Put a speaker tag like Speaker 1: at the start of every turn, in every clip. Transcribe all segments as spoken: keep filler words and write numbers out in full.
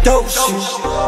Speaker 1: dope shit.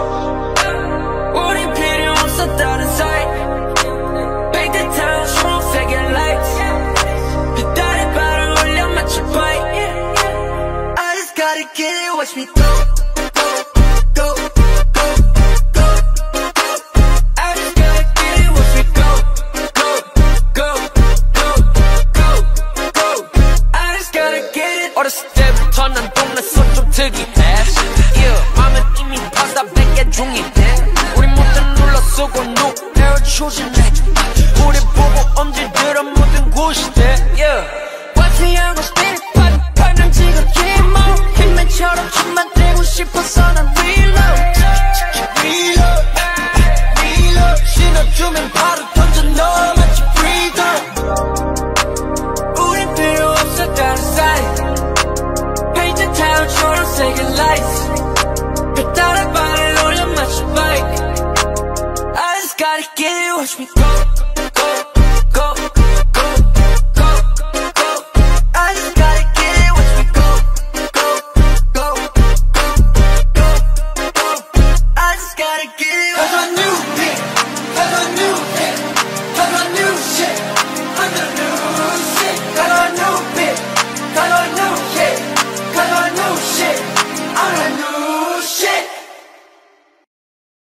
Speaker 2: 우린 필요 없어 다른 사이 Make the town strong, fake lights 다리 발을 올려 마치 바이 I just gotta get it, watch me go, go, go, go, go, go. I just gotta get it, watch me go, go, go, go, go, go. I just gotta get it. 어렸을 때부터 난 동네 손 좀 특이해 Yeah, 맘은 이미 파다 백 개 중이네 우리 모두 눌러 쓰고 누구를 추진해 우리 보고 엄지들어 모든 곳이대 Yeah Watch me 하고 spin it 파는 지금 힘어 힘맨처럼 춤만 대고 싶어서 난